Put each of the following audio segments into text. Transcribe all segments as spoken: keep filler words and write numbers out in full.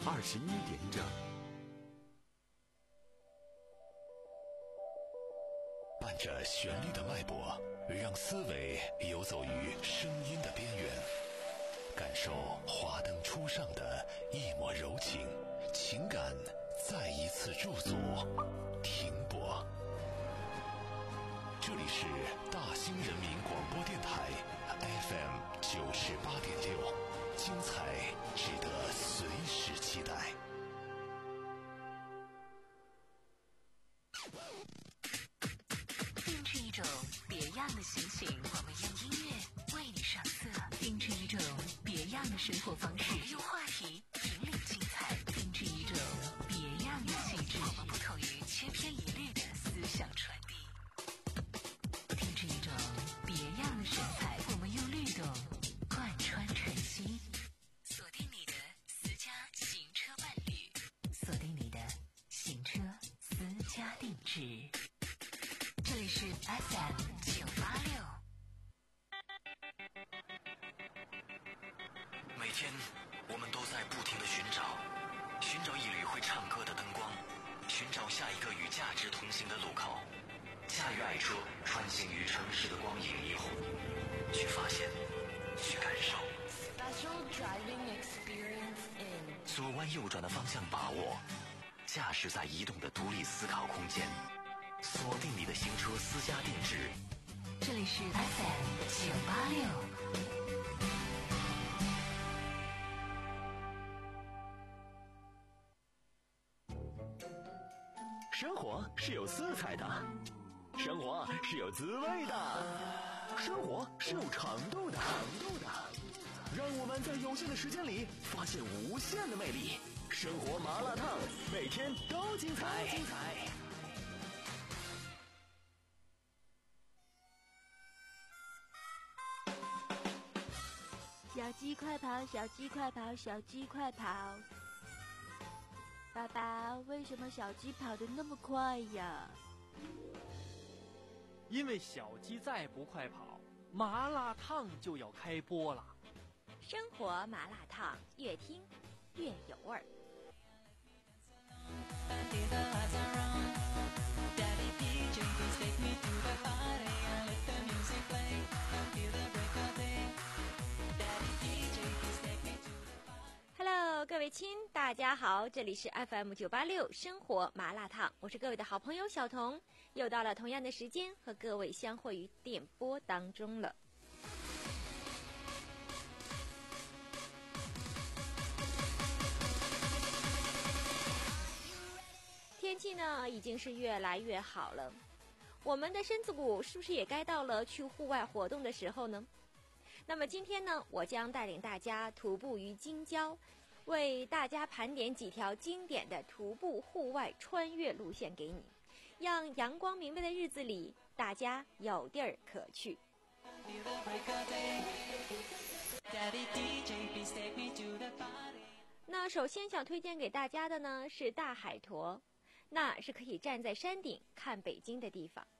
二十一点整。 伴着旋律的脉搏，让思维游走于声音的边缘，感受华灯初上的一抹柔情，情感再一次驻足停泊。这里是大兴人民广播电台 F M 九十八点六，精彩值得随时期待。 定制一种别样的心情，我们用音乐为你上色；定制一种别样的生活方式，我们用话题引领精彩；定制一种别样的气质，我们不同于千篇一律的思想传递；定制一种别样的神采，我们用律动贯穿晨曦。锁定你的私家行车伴侣，锁定你的行车私家定制。这里是 F M 九八六。 每天我们都在不停地寻找，寻找一缕会唱歌的灯光，寻找下一个与价值同行的路口，驾驭爱车穿行于城市的光影霓虹，去发现，去感受。 Special driving experience in 左弯右转的方向把握，驾驶在移动的独立思考空间，锁定你的行车私家定制。 这里是 F M 九八六。 生活是有色彩的，生活是有滋味的，生活是有长度的。让我们在有限的时间里发现无限的魅力。生活麻辣烫，每天都精彩。精彩。 小鸡快跑，小鸡快跑，小鸡快跑！爸爸，为什么小鸡跑得那么快呀？ 因为小鸡再不快跑，麻辣烫就要开播了。 生活麻辣烫，越听越有味儿。Hello， 各位亲，大家好，这里是 F M 九八六生活麻辣烫，我是各位的好朋友小彤，又到了同样的时间和各位相会于电波当中了。天气呢已经是越来越好了，我们的身子骨是不是也该到了去户外活动的时候呢？那么今天呢，我将带领大家徒步于京郊，为大家盘点几条经典的徒步户外穿越路线给你，让阳光明媚的日子里大家有地儿可去。那首先想推荐给大家的呢是大海坨，那是可以站在山顶看北京的地方。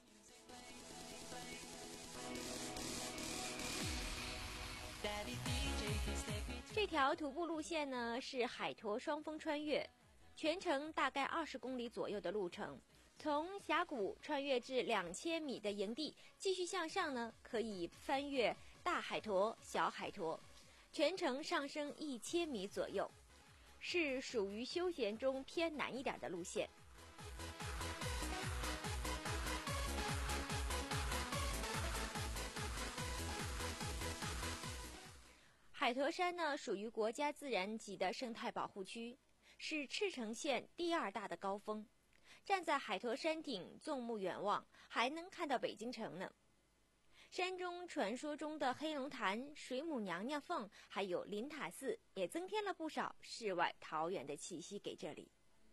这条徒步路线呢是海坨双峰穿越，全程大概二十公里左右的路程，从峡谷穿越至两千米的营地，继续向上呢可以翻越大海坨、小海坨，全程上升一千米左右，是属于休闲中偏难一点的路线。海坨山呢属于国家自然级的生态保护区，是赤城县第二大的高峰。站在海坨山顶纵目远望，还能看到北京城呢。山中传说中的黑龙潭、水母娘娘凤还有灵塔寺，也增添了不少世外桃源的气息给这里。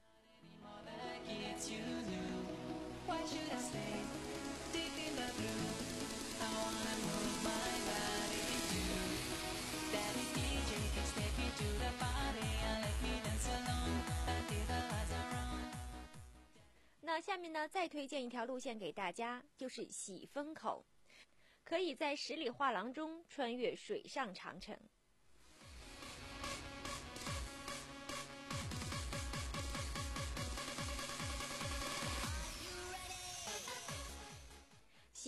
那下面呢，再推荐一条路线给大家，就是喜峰口，可以在十里画廊中穿越水上长城。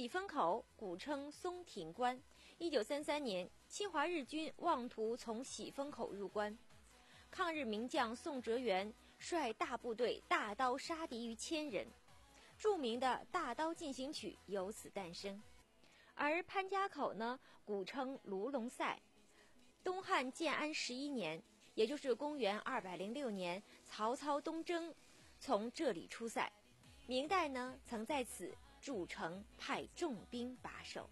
喜峰口古称松亭关。一九三三年，侵华日军妄图从喜峰口入关，抗日名将宋哲元率大部队大刀杀敌逾千人，著名的《大刀进行曲》由此诞生。而潘家口呢，古称卢龙塞。东汉建安十一年，也就是公元二百零六年，曹操东征从这里出塞。明代呢，曾在此筑城，派重兵把守。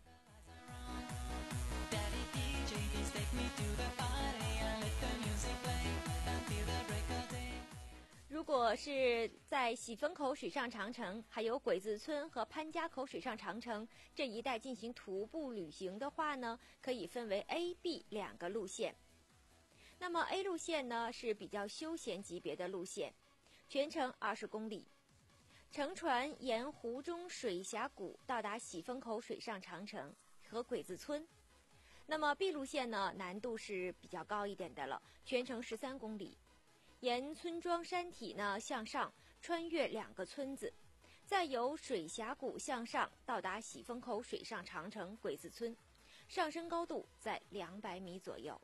如果是在喜峰口水上长城，还有鬼子村和潘家口水上长城这一带进行徒步旅行的话呢，可以分为 A、B 两个路线。那么 A 路线呢是比较休闲级别的路线，全程二十公里，乘船沿湖中水峡谷到达喜峰口水上长城和鬼子村。那么 B 路线呢，难度是比较高一点的了，全程十三公里，沿村庄山体呢向上穿越两个村子，再由水峡谷向上到达喜峰口水上长城鬼子村，上升高度在两百米左右。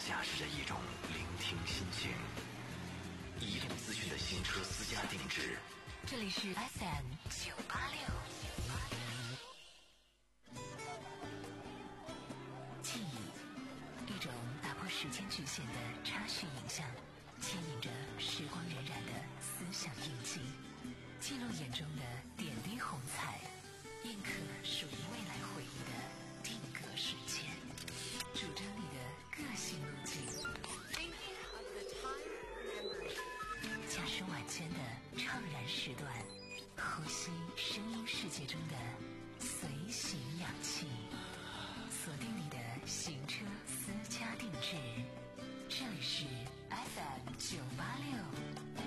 驾驶着一种聆听心情。移动资讯的新车私家定制。 这里是 F M 九八六。记忆，一种打破时间局限的插叙影像，牵引着时光荏苒的思想印记，记录眼中的点滴红彩，印刻属于未来回忆的定格瞬间，主张你的个性路径。驾驶晚间的怅然时段，呼吸声音世界中的随行氧气，锁定你的行车私家定制。这里是 F M 九八六。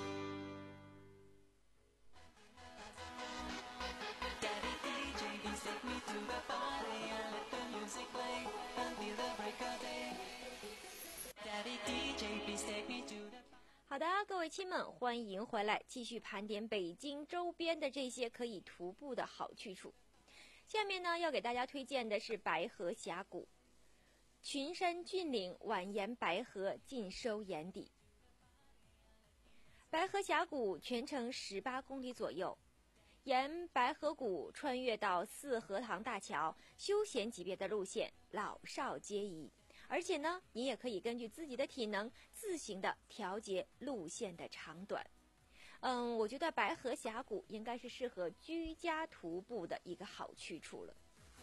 好的，各位亲们，欢迎回来，继续盘点北京周边的这些可以徒步的好去处。下面呢，要给大家推荐的是白河峡谷，群山峻岭蜿蜒白河尽收眼底。白河峡谷全程十八公里左右，沿白河谷穿越到四荷塘大桥，休闲级别的路线，老少皆宜。而且呢，你也可以根据自己的体能自行的调节路线的长短。嗯，我觉得白河峡谷应该是适合居家徒步的一个好去处了。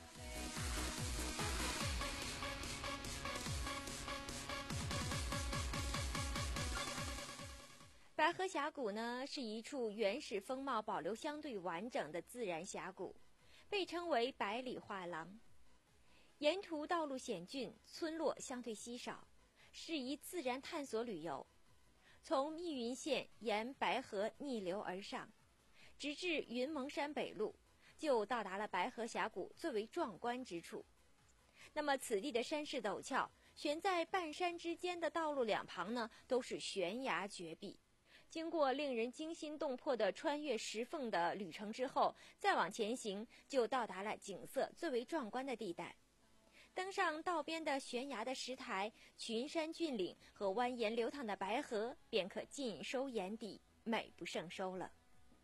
白河峡谷呢，是一处原始风貌保留相对完整的自然峡谷，被称为百里画廊。沿途道路险峻，村落相对稀少，适宜自然探索旅游。从密云县沿白河逆流而上，直至云蒙山北麓，就到达了白河峡谷最为壮观之处。那么此地的山势陡峭，悬在半山之间的道路两旁呢，都是悬崖绝壁。经过令人惊心动魄的穿越石缝的旅程之后，再往前行，就到达了景色最为壮观的地带。登上道边的悬崖的石台，群山峻岭和蜿蜒流淌的白河便可尽收眼底，美不胜收了。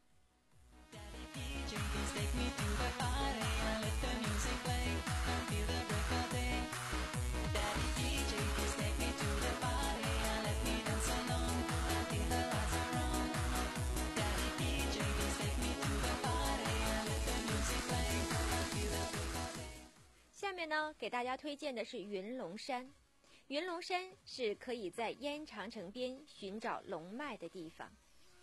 下面呢，给大家推荐的是云龙山。云龙山是可以在燕长城边寻找龙脉的地方。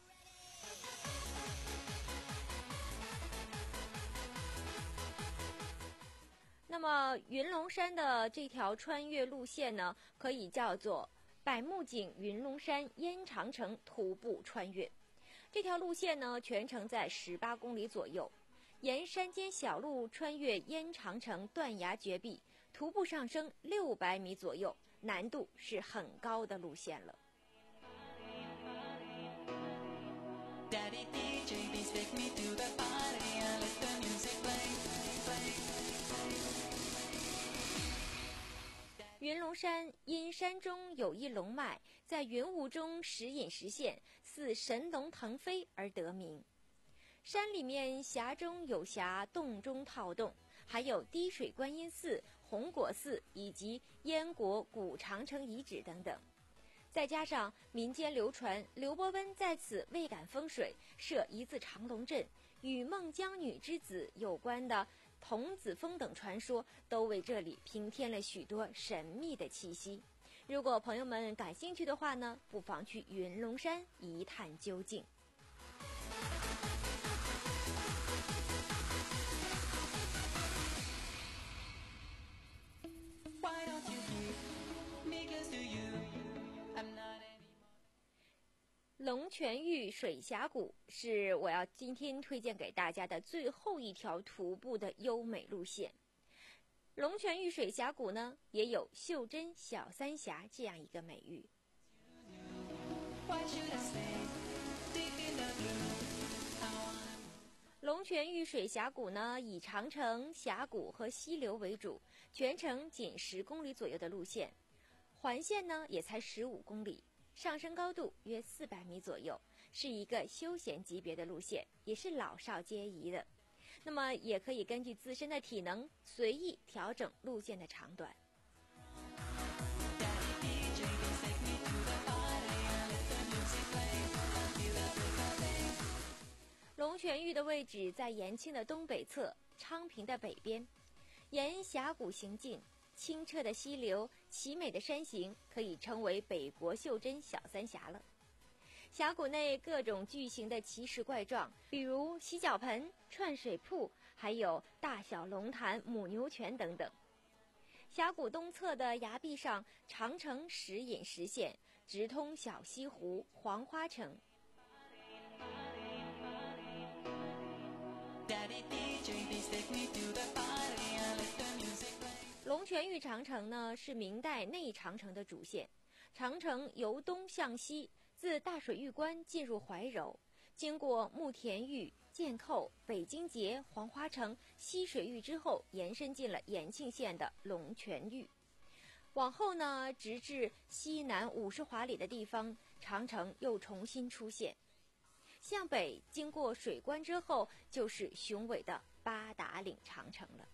那么云龙山的这条穿越路线呢，可以叫做百慕井云龙山燕长城徒步穿越。这条路线呢，全程在十八公里左右，沿山间小路穿越燕长城断崖绝壁，徒步上升六百米左右，难度是很高的路线了。云龙山因山中有一龙脉，在云雾中时隐时现，似神龙腾飞而得名。山里面峡中有峡，洞中套洞，还有滴水观音寺、红果寺以及燕国古长城遗址等等。再加上民间流传刘伯温在此未感风水，设一字长龙阵，与孟姜女之子有关的童子峰等传说，都为这里平添了许多神秘的气息。如果朋友们感兴趣的话呢，不妨去云龙山一探究竟。龙泉峪水峡谷是我要今天推荐给大家的最后一条徒步的优美路线。龙泉峪水峡谷呢，也有袖珍小三峡这样一个美誉。龙泉峪水峡谷呢，以长城、峡谷和溪流为主，全程仅十公里左右的路线。 环线呢也才十五公里，上升高度约四百米左右，是一个休闲级别的路线，也是老少皆宜的。那么也可以根据自身的体能随意调整路线的长短。龙泉峪的位置在延庆的东北侧，昌平的北边，沿峡谷行进，清澈的溪流，奇美的山形，可以称为北国袖珍小三峡了。峡谷内各种巨型的奇石怪状，比如洗脚盆、串水瀑，还有大小龙潭、母牛泉等等。峡谷东侧的崖壁上，长城时隐时现，直通小西湖、黄花城。龙泉峪长城呢，是明代内长城的主线。长城由东向西，自大水峪关进入怀柔，经过慕田峪、箭扣、北京节、黄花城、西水峪之后，延伸进了延庆县的龙泉峪。往后呢，直至西南五十华里的地方，长城又重新出现。向北经过水关之后，就是雄伟的八达岭长城了。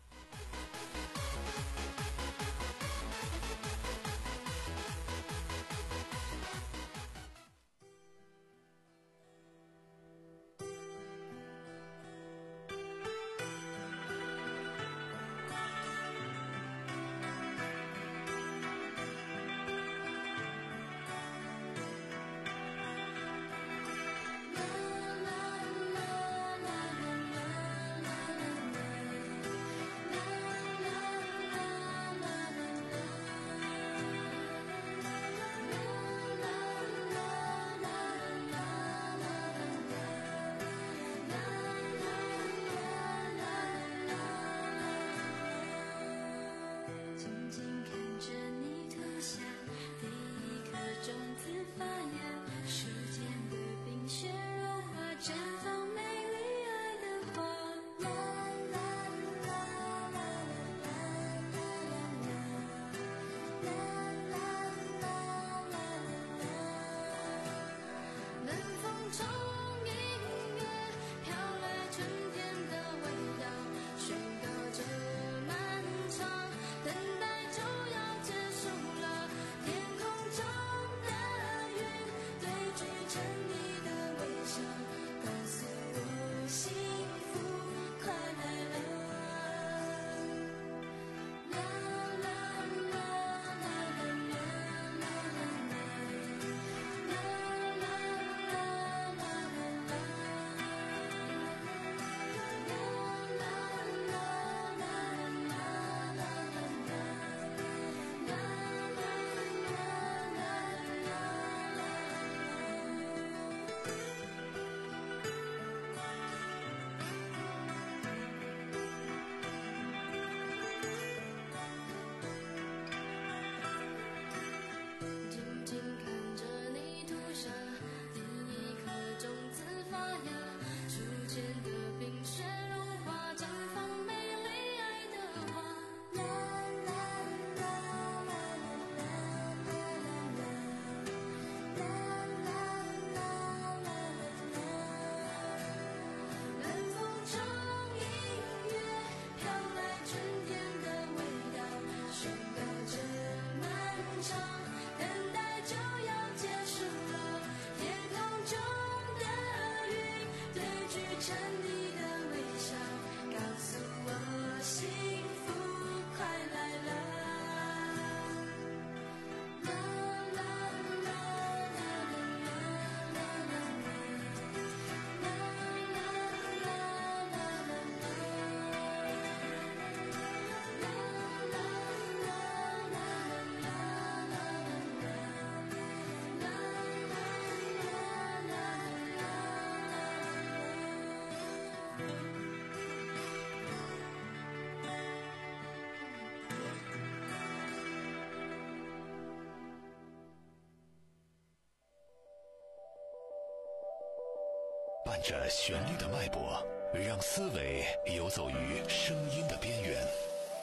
伴着旋律的脉搏，让思维游走于声音的边缘，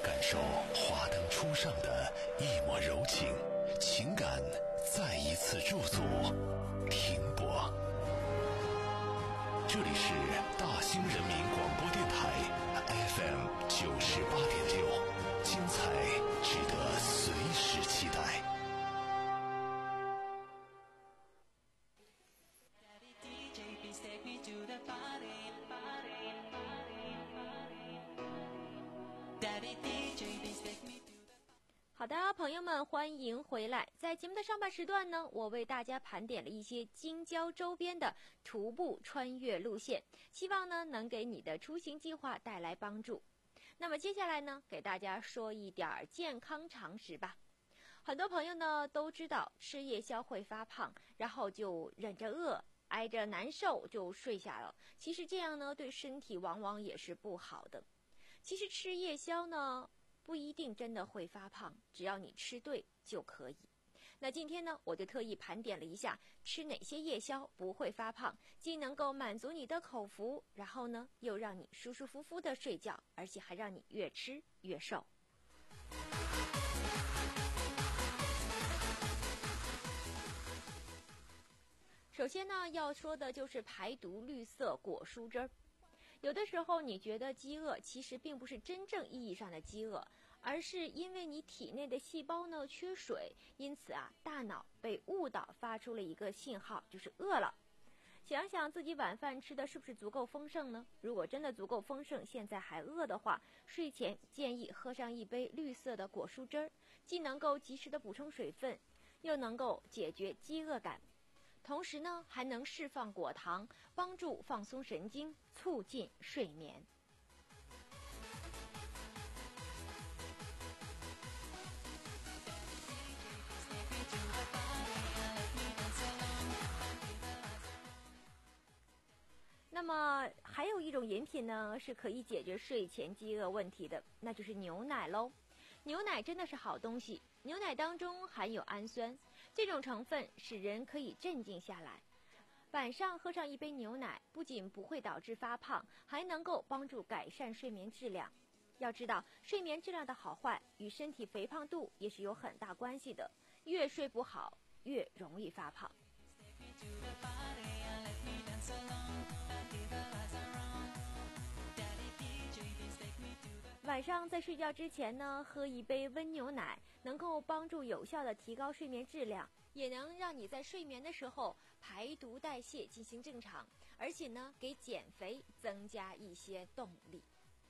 感受华灯初上的一抹柔情，情感再一次驻足停泊。这里是大兴人民广播电台 F M 九十八点六，精彩值得随时期待。 好的，朋友们，欢迎回来。在节目的上半时段呢，我为大家盘点了一些京郊周边的徒步穿越路线，希望呢能给你的出行计划带来帮助。那么接下来呢，给大家说一点健康常识吧。很多朋友呢都知道吃夜宵会发胖，然后就忍着饿，挨着难受就睡下了。其实这样呢，对身体往往也是不好的。其实吃夜宵呢，不一定真的会发胖，只要你吃对就可以。那今天呢，我就特意盘点了一下吃哪些夜宵不会发胖，既能够满足你的口福，然后呢又让你舒舒服服的睡觉，而且还让你越吃越瘦。首先呢，要说的就是排毒绿色果蔬汁儿。有的时候你觉得饥饿，其实并不是真正意义上的饥饿，而是因为你体内的细胞呢缺水，因此啊，大脑被误导发出了一个信号，就是饿了。想想自己晚饭吃的是不是足够丰盛呢？如果真的足够丰盛，现在还饿的话，睡前建议喝上一杯绿色的果蔬汁儿，既能够及时的补充水分，又能够解决饥饿感。同时呢，还能释放果糖，帮助放松神经，促进睡眠。那么还有一种饮品呢，是可以解决睡前饥饿问题的，那就是牛奶喽。牛奶真的是好东西，牛奶当中含有氨酸，这种成分使人可以镇静下来。晚上喝上一杯牛奶，不仅不会导致发胖，还能够帮助改善睡眠质量。要知道，睡眠质量的好坏与身体肥胖度也是有很大关系的，越睡不好，越容易发胖。晚上在睡觉之前呢，喝一杯温牛奶，能够帮助有效的提高睡眠质量，也能让你在睡眠的时候排毒代谢进行正常，而且呢，给减肥增加一些动力。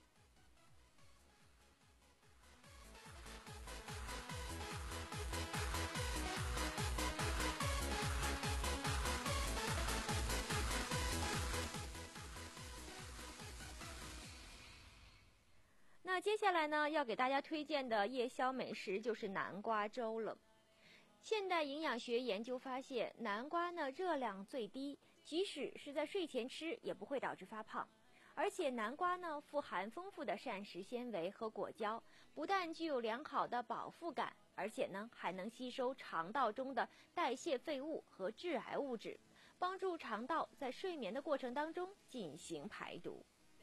那接下来呢，要给大家推荐的夜宵美食就是南瓜粥了。现代营养学研究发现，南瓜呢热量最低，即使是在睡前吃也不会导致发胖。而且南瓜呢富含丰富的膳食纤维和果胶，不但具有良好的饱腹感，而且呢还能吸收肠道中的代谢废物和致癌物质，帮助肠道在睡眠的过程当中进行排毒。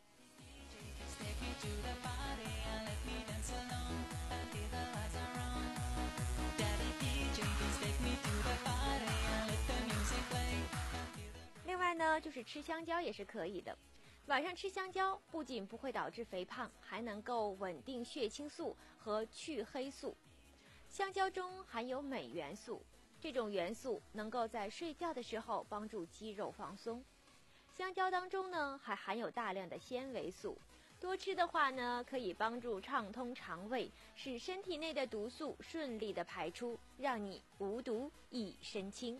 另外呢，就是吃香蕉也是可以的。晚上吃香蕉不仅不会导致肥胖，还能够稳定血清素和去黑素。香蕉中含有镁元素，这种元素能够在睡觉的时候帮助肌肉放松。香蕉当中呢还含有大量的纤维素，多吃的话呢可以帮助畅通肠胃，使身体内的毒素顺利的排出，让你无毒一身轻。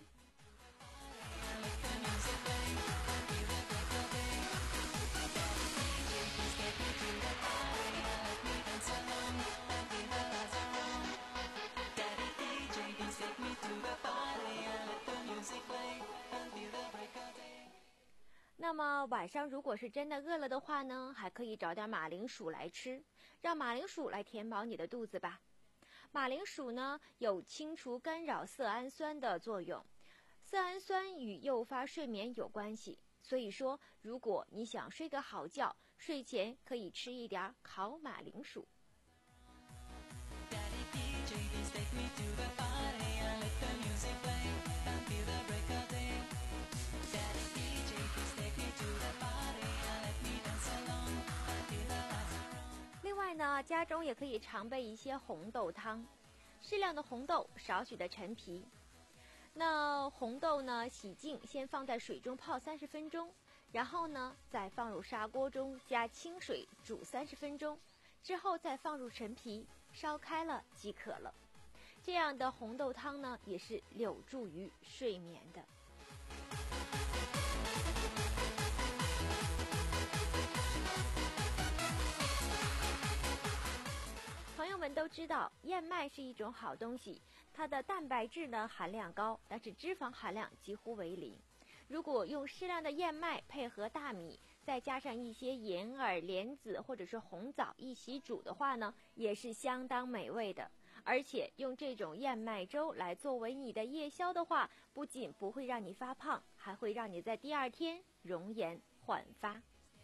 那么晚上如果是真的饿了的话呢，还可以找点马铃薯来吃，让马铃薯来填饱你的肚子吧。马铃薯呢有清除干扰色氨酸的作用，色氨酸与诱发睡眠有关系，所以说如果你想睡个好觉，睡前可以吃一点烤马铃薯。 另外呢，家中也可以常备一些红豆汤，适量的红豆，少许的陈皮。那红豆呢，洗净，先放在水中泡三十分钟，然后呢，再放入砂锅中加清水煮三十分钟，之后再放入陈皮，烧开了即可了。这样的红豆汤呢，也是有助于睡眠的。朋友们都知道，燕麦是一种好东西，它的蛋白质呢含量高，但是脂肪含量几乎为零。如果用适量的燕麦配合大米，再加上一些银耳、莲子或者是红枣一起煮的话呢，也是相当美味的。而且用这种燕麦粥来作为你的夜宵的话，不仅不会让你发胖，还会让你在第二天容颜焕发。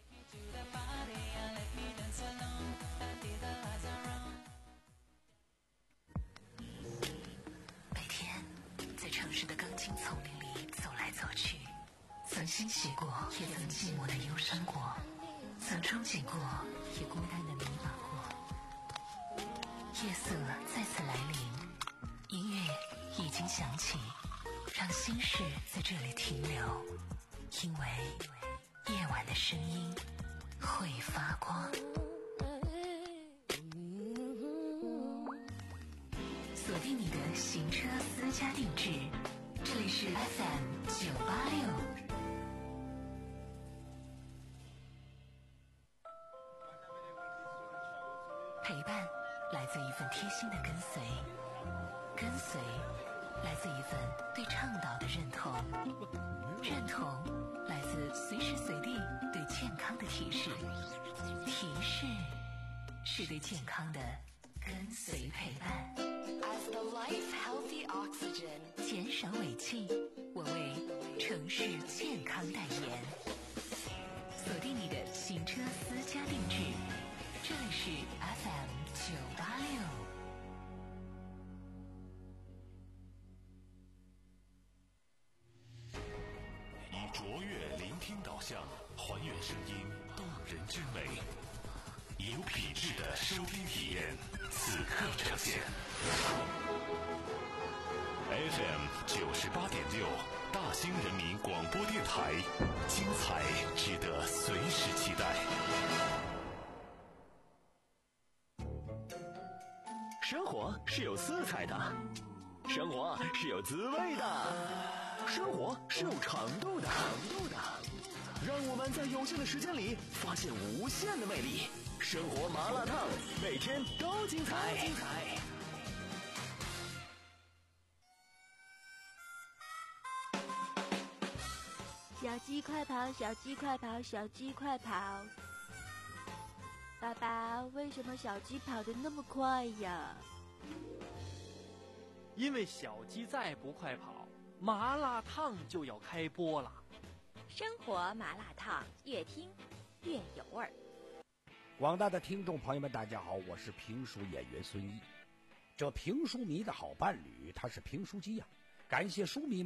每天在城市的钢筋丛林里走来走去，曾欣喜过，也曾寂寞的忧伤过，曾憧憬过，也孤单的迷茫过。夜色再次来临，音乐已经响起，让心事在这里停留，因为夜晚的声音会发光。锁定你的行车私家定制，这里是 F M 九八六。陪伴来自一份贴心的跟随，跟随来自一份对倡导的认同，认同来自随时随地对健康的提示，提示是对健康的跟随陪伴。 As the life healthy oxygen， 减少尾气，我为城市健康代言。锁定你的行车私家定制，这里是 F M 九八六。 以卓越聆听导向，还原声音动人之美，有品质的收听体验，此刻呈现。F M 九十八点六，大兴人民广播电台，精彩值得随时期待。 生活是有色彩的，生活是有滋味的，生活是有长度的，长度的。让我们在有限的时间里发现无限的魅力。生活麻辣烫，每天都精彩。精彩。 小鸡快跑，小鸡快跑，小鸡快跑！爸爸，为什么小鸡跑得那么快呀？ 因为小鸡再不快跑，麻辣烫就要开播了。 生活麻辣烫，越听越有味儿。 广大的听众朋友们，大家好，我是评书演员孙一。这评书迷的好伴侣，他是评书机呀、啊。感谢书迷